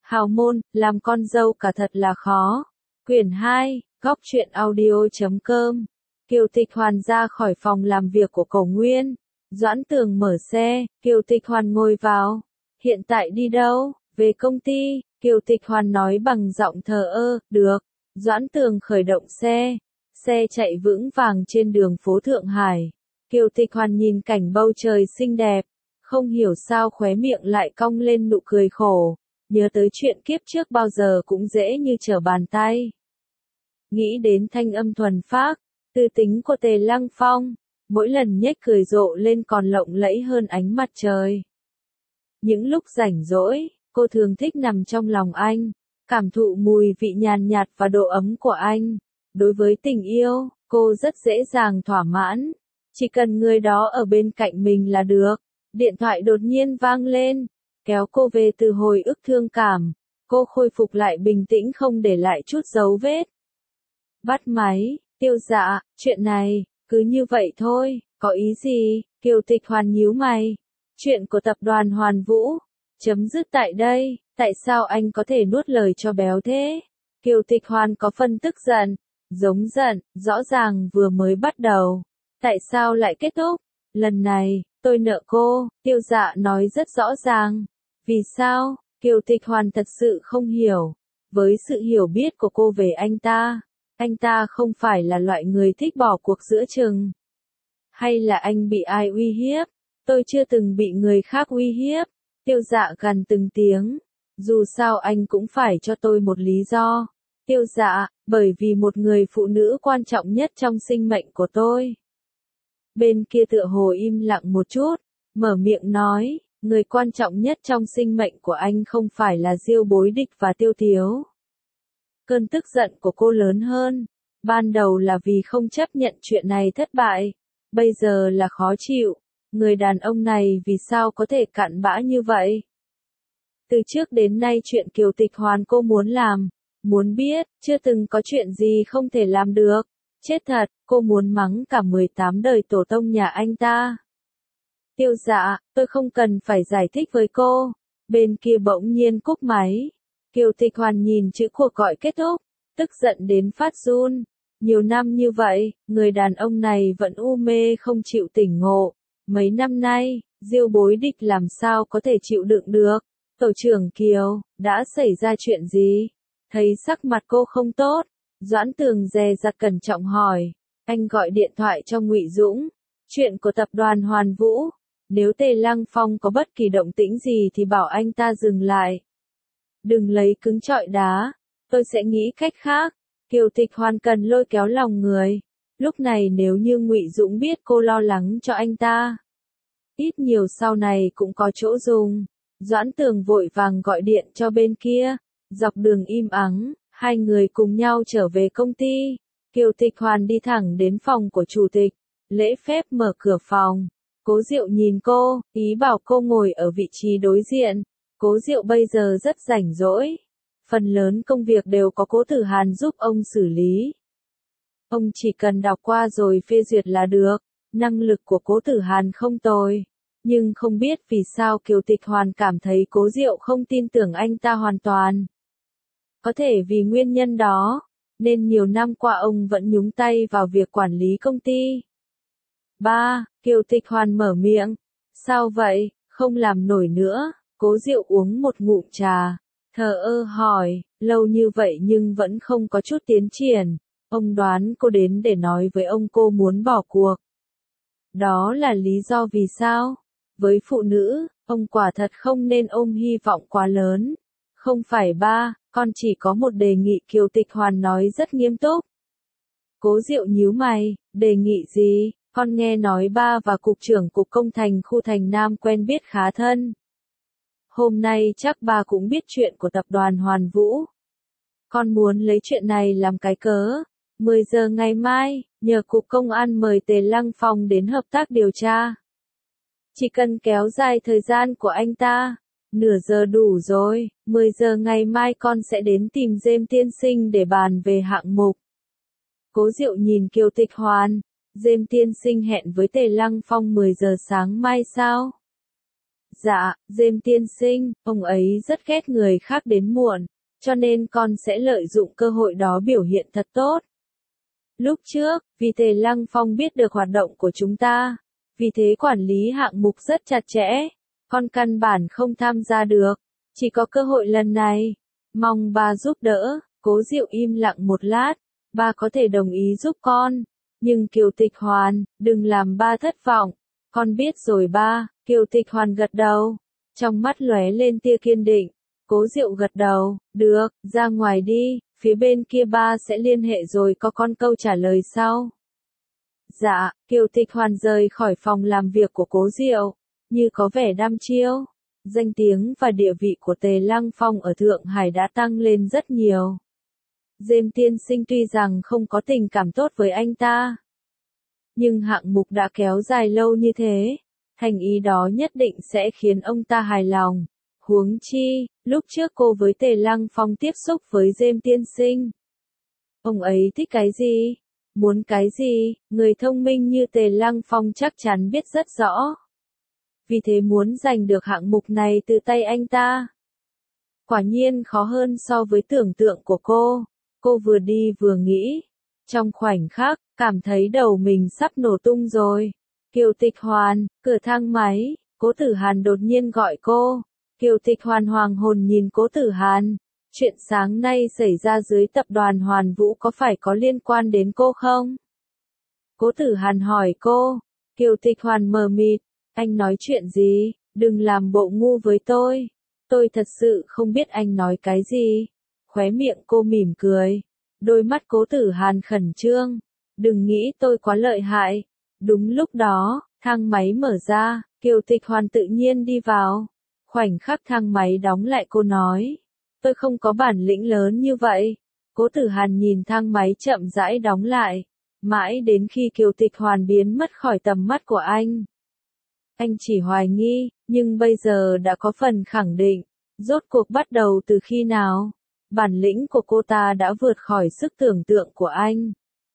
Hào môn, làm con dâu cả thật là khó. Quyển 2, góc truyện audio.com. Kiều Tịch Hoàn ra khỏi phòng làm việc của Cổ Nguyên. Doãn Tường mở xe, Kiều Tịch Hoàn ngồi vào. Hiện tại đi đâu? Về công ty, Kiều Tịch Hoàn nói bằng giọng thờ ơ, được. Doãn Tường khởi động xe. Xe chạy vững vàng trên đường phố Thượng Hải. Kiều Tịch Hoàn nhìn cảnh bầu trời xinh đẹp. Không hiểu sao khóe miệng lại cong lên nụ cười khổ. Nhớ tới chuyện kiếp trước bao giờ cũng dễ như trở bàn tay. Nghĩ đến thanh âm thuần phác, tư tính của Tề Lăng Phong, mỗi lần nhếch cười rộ lên còn lộng lẫy hơn ánh mặt trời. Những lúc rảnh rỗi, cô thường thích nằm trong lòng anh, cảm thụ mùi vị nhàn nhạt và độ ấm của anh. Đối với tình yêu, cô rất dễ dàng thỏa mãn, chỉ cần người đó ở bên cạnh mình là được. Điện thoại đột nhiên vang lên, kéo cô về từ hồi ức thương cảm. Cô khôi phục lại bình tĩnh không để lại chút dấu vết. Bắt máy, Tiêu Dạ, chuyện này, cứ như vậy thôi, có ý gì? Kiều Tịch Hoàn nhíu mày. Chuyện của tập đoàn Hoàn Vũ, chấm dứt tại đây, tại sao anh có thể nuốt lời cho béo thế? Kiều Tịch Hoàn có phần tức giận, giống giận, rõ ràng vừa mới bắt đầu. Tại sao lại kết thúc? Lần này, tôi nợ cô, Tiêu Dạ nói rất rõ ràng. Vì sao? Kiều Tịch Hoàn thật sự không hiểu. Với sự hiểu biết của cô về anh ta không phải là loại người thích bỏ cuộc giữa chừng. Hay là anh bị ai uy hiếp? Tôi chưa từng bị người khác uy hiếp. Tiêu Dạ gằn từng tiếng. Dù sao anh cũng phải cho tôi một lý do. Tiêu Dạ, bởi vì một người phụ nữ quan trọng nhất trong sinh mệnh của tôi. Bên kia tựa hồ im lặng một chút, mở miệng nói, người quan trọng nhất trong sinh mệnh của anh không phải là Diêu Bối Địch và Tiêu Thiếu. Cơn tức giận của cô lớn hơn, ban đầu là vì không chấp nhận chuyện này thất bại, bây giờ là khó chịu, người đàn ông này vì sao có thể cặn bã như vậy? Từ trước đến nay chuyện Kiều Tịch Hoàn cô muốn làm, muốn biết, chưa từng có chuyện gì không thể làm được. Chết thật, cô muốn mắng cả 18 đời tổ tông nhà anh ta. Tiêu Dạ, tôi không cần phải giải thích với cô. Bên kia bỗng nhiên cúp máy. Kiều Tịch Hoàn nhìn chữ cuộc gọi kết thúc, tức giận đến phát run. Nhiều năm như vậy, người đàn ông này vẫn u mê không chịu tỉnh ngộ. Mấy năm nay, Diêu Bối Địch làm sao có thể chịu đựng được? Tổ trưởng Kiều, đã xảy ra chuyện gì? Thấy sắc mặt cô không tốt, Doãn Tường dè dặt cẩn trọng hỏi. Anh gọi điện thoại cho Ngụy Dũng. Chuyện của tập đoàn Hoàn Vũ. Nếu Tề Lăng Phong có bất kỳ động tĩnh gì thì bảo anh ta dừng lại. Đừng lấy cứng trọi đá. Tôi sẽ nghĩ cách khác. Kiều Tịch Hoàn cần lôi kéo lòng người. Lúc này nếu như Ngụy Dũng biết cô lo lắng cho anh ta, ít nhiều sau này cũng có chỗ dùng. Doãn Tường vội vàng gọi điện cho bên kia. Dọc đường im ắng, hai người cùng nhau trở về công ty. Kiều Tịch Hoàn đi thẳng đến phòng của chủ tịch, lễ phép mở cửa phòng. Cố Diệu nhìn cô, ý bảo cô ngồi ở vị trí đối diện. Cố Diệu bây giờ rất rảnh rỗi. Phần lớn công việc đều có Cố Tử Hàn giúp ông xử lý. Ông chỉ cần đọc qua rồi phê duyệt là được. Năng lực của Cố Tử Hàn không tồi. Nhưng không biết vì sao Kiều Tịch Hoàn cảm thấy Cố Diệu không tin tưởng anh ta hoàn toàn. Có thể vì nguyên nhân đó, nên nhiều năm qua ông vẫn nhúng tay vào việc quản lý công ty. Kiều Tịch Hoàn mở miệng. Sao vậy, không làm nổi nữa? Cố Diệu uống một ngụm trà, thờ ơ hỏi, lâu như vậy nhưng vẫn không có chút tiến triển. Ông đoán cô đến để nói với ông cô muốn bỏ cuộc. Đó là lý do vì sao? Với phụ nữ, ông quả thật không nên ôm hy vọng quá lớn. Không phải con chỉ có một đề nghị, Kiều Tịch Hoàn nói rất nghiêm túc. Cố Diệu nhíu mày, đề nghị gì? Con nghe nói ba và cục trưởng cục công thành khu Thành Nam quen biết khá thân. Hôm nay chắc ba cũng biết chuyện của tập đoàn Hoàn Vũ. Con muốn lấy chuyện này làm cái cớ. 10 giờ ngày mai, nhờ cục công an mời Tề Lăng Phong đến hợp tác điều tra. Chỉ cần kéo dài thời gian của anh ta, nửa giờ đủ rồi. 10 giờ ngày mai con sẽ đến tìm Diêm tiên sinh để bàn về hạng mục. Cố Diệu nhìn Kiều Tịch Hoàn. Diêm tiên sinh hẹn với Tề Lăng Phong 10 giờ sáng mai sao? Dạ, Diêm tiên sinh, ông ấy rất ghét người khác đến muộn, cho nên con sẽ lợi dụng cơ hội đó biểu hiện thật tốt. Lúc trước, vì Tề Lăng Phong biết được hoạt động của chúng ta, vì thế quản lý hạng mục rất chặt chẽ, con căn bản không tham gia được, chỉ có cơ hội lần này. Mong ba giúp đỡ. Cố Diệu im lặng một lát, ba có thể đồng ý giúp con, nhưng Kiều Tịch Hoàn, đừng làm ba thất vọng. Con biết rồi ba. Kiều Tịch Hoàn gật đầu, trong mắt lóe lên tia kiên định. Cố Diệu gật đầu, được, ra ngoài đi, phía bên kia ba sẽ liên hệ rồi có con câu trả lời sau. Dạ, Kiều Tịch Hoàn rời khỏi phòng làm việc của Cố Diệu, như có vẻ đăm chiêu. Danh tiếng và địa vị của Tề Lăng Phong ở Thượng Hải đã tăng lên rất nhiều. Diêm tiên sinh tuy rằng không có tình cảm tốt với anh ta, nhưng hạng mục đã kéo dài lâu như thế, thành ý đó nhất định sẽ khiến ông ta hài lòng. Huống chi, lúc trước cô với Tề Lăng Phong tiếp xúc với Diêm tiên sinh. Ông ấy thích cái gì? Muốn cái gì? Người thông minh như Tề Lăng Phong chắc chắn biết rất rõ. Vì thế muốn giành được hạng mục này từ tay anh ta, quả nhiên khó hơn so với tưởng tượng của cô. Cô vừa đi vừa nghĩ. Trong khoảnh khắc, cảm thấy đầu mình sắp nổ tung rồi. Kiều Tịch Hoàn, cửa thang máy, Cố Tử Hàn đột nhiên gọi cô. Kiều Tịch Hoàn hoàng hồn nhìn Cố Tử Hàn. Chuyện sáng nay xảy ra dưới tập đoàn Hoàn Vũ có phải có liên quan đến cô không? Cố Tử Hàn hỏi cô. Kiều Tịch Hoàn mờ mịt. Anh nói chuyện gì? Đừng làm bộ ngu với tôi. Tôi thật sự không biết anh nói cái gì. Khóe miệng cô mỉm cười. Đôi mắt Cố Tử Hàn khẩn trương. Đừng nghĩ tôi quá lợi hại. Đúng lúc đó, thang máy mở ra, Kiều Tịch Hoàn tự nhiên đi vào. Khoảnh khắc thang máy đóng lại cô nói. Tôi không có bản lĩnh lớn như vậy. Cố Tử Hàn nhìn thang máy chậm rãi đóng lại. Mãi đến khi Kiều Tịch Hoàn biến mất khỏi tầm mắt của anh. Anh chỉ hoài nghi, nhưng bây giờ đã có phần khẳng định. Rốt cuộc bắt đầu từ khi nào? Bản lĩnh của cô ta đã vượt khỏi sức tưởng tượng của anh.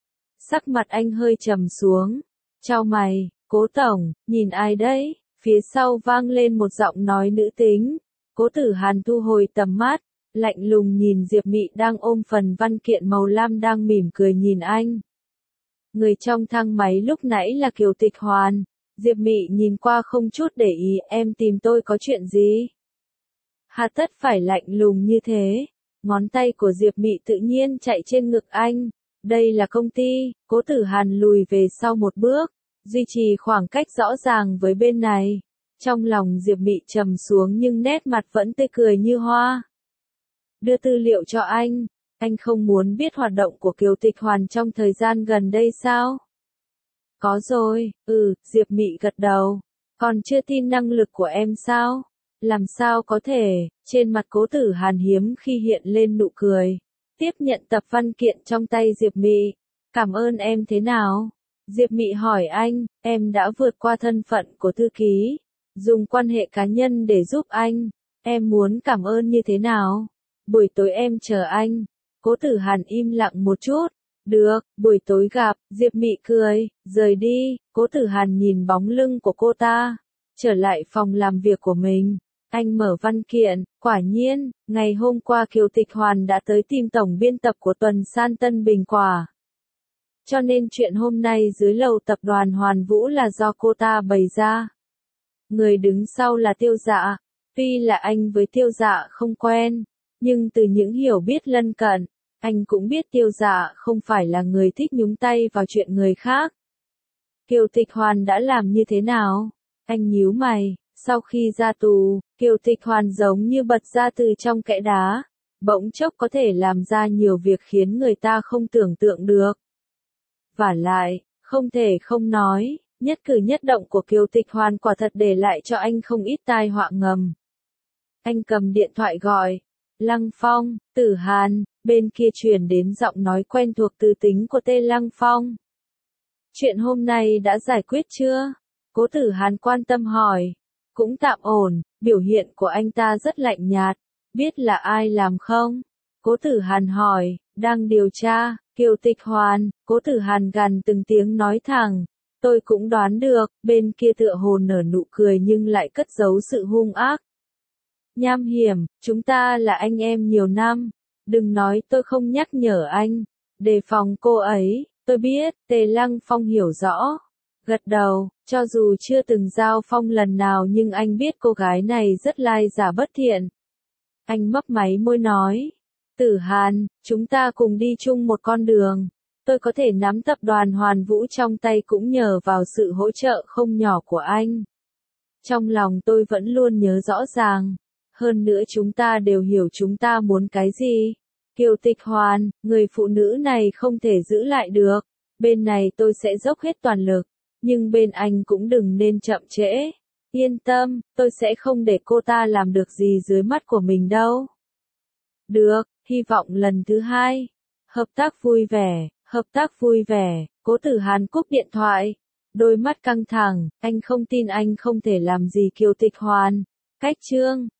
Sắc mặt anh hơi trầm xuống. Chau mày, Cố tổng, nhìn ai đấy? Phía sau vang lên một giọng nói nữ tính. Cố Tử Hàn thu hồi tầm mắt, lạnh lùng nhìn Diệp Mị đang ôm phần văn kiện màu lam đang mỉm cười nhìn anh. Người trong thang máy lúc nãy là Kiều Tịch Hoàn. Diệp Mị nhìn qua không chút để ý, em tìm tôi có chuyện gì? Hà tất phải lạnh lùng như thế. Ngón tay của Diệp Mị tự nhiên chạy trên ngực anh. Đây là công ty. Cố Tử Hàn lùi về sau một bước, duy trì khoảng cách rõ ràng với bên này. Trong lòng Diệp Mị trầm xuống nhưng nét mặt vẫn tươi cười như hoa. Đưa tư liệu cho anh không muốn biết hoạt động của Kiều Tịch Hoàn trong thời gian gần đây sao? Có rồi, Diệp Mị gật đầu. Còn chưa tin năng lực của em sao? Làm sao có thể? Trên mặt Cố Tử Hàn hiếm khi hiện lên nụ cười. Tiếp nhận tập văn kiện trong tay Diệp Mị. Cảm ơn em thế nào? Diệp Mị hỏi anh, em đã vượt qua thân phận của thư ký, dùng quan hệ cá nhân để giúp anh. Em muốn cảm ơn như thế nào? Buổi tối em chờ anh. Cố Tử Hàn im lặng một chút. Được, buổi tối gặp. Diệp Mị cười, rời đi. Cố Tử Hàn nhìn bóng lưng của cô ta, trở lại phòng làm việc của mình. Anh mở văn kiện, quả nhiên, ngày hôm qua Kiều Tịch Hoàn đã tới tìm tổng biên tập của tuần san Tân Bình Quả. Cho nên chuyện hôm nay dưới lầu tập đoàn Hoàn Vũ là do cô ta bày ra. Người đứng sau là Tiêu Dạ. Tuy là anh với Tiêu Dạ không quen, nhưng từ những hiểu biết lân cận, anh cũng biết Tiêu Dạ không phải là người thích nhúng tay vào chuyện người khác. Kiều Tịch Hoàn đã làm như thế nào? Anh nhíu mày. Sau khi ra tù, Kiều Tịch Hoàn giống như bật ra từ trong kẽ đá, bỗng chốc có thể làm ra nhiều việc khiến người ta không tưởng tượng được. Vả lại, không thể không nói, nhất cử nhất động của Kiều Tịch Hoàn quả thật để lại cho anh không ít tai họa ngầm. Anh cầm điện thoại gọi. Lăng Phong, Tử Hàn, bên kia truyền đến giọng nói quen thuộc từ tính của Tề Lăng Phong. Chuyện hôm nay đã giải quyết chưa? Cố Tử Hàn quan tâm hỏi. Cũng tạm ổn, biểu hiện của anh ta rất lạnh nhạt. Biết là ai làm không? Cố Tử Hàn hỏi, đang điều tra. Kiều Tịch Hoàn. Cố Tử Hàn gằn từng tiếng nói thẳng. Tôi cũng đoán được, bên kia tựa hồ nở nụ cười nhưng lại cất giấu sự hung ác. Nham Hiểm, chúng ta là anh em nhiều năm. Đừng nói tôi không nhắc nhở anh. Đề phòng cô ấy, tôi biết, Tề Lăng Phong hiểu rõ. Gật đầu, cho dù chưa từng giao phong lần nào nhưng anh biết cô gái này rất lai giả bất thiện. Anh mấp máy môi nói. Tử Hàn, chúng ta cùng đi chung một con đường. Tôi có thể nắm tập đoàn Hoàn Vũ trong tay cũng nhờ vào sự hỗ trợ không nhỏ của anh. Trong lòng tôi vẫn luôn nhớ rõ ràng. Hơn nữa chúng ta đều hiểu chúng ta muốn cái gì. Kiều Tịch Hoàn, người phụ nữ này không thể giữ lại được. Bên này tôi sẽ dốc hết toàn lực. Nhưng bên anh cũng đừng nên chậm trễ. Yên tâm, tôi sẽ không để cô ta làm được gì dưới mắt của mình đâu. Được, hy vọng lần thứ hai. Hợp tác vui vẻ, Cố Tử Hàn cúp điện thoại. Đôi mắt căng thẳng, anh không tin anh không thể làm gì Kiều Tịch Hoàn. Cách chương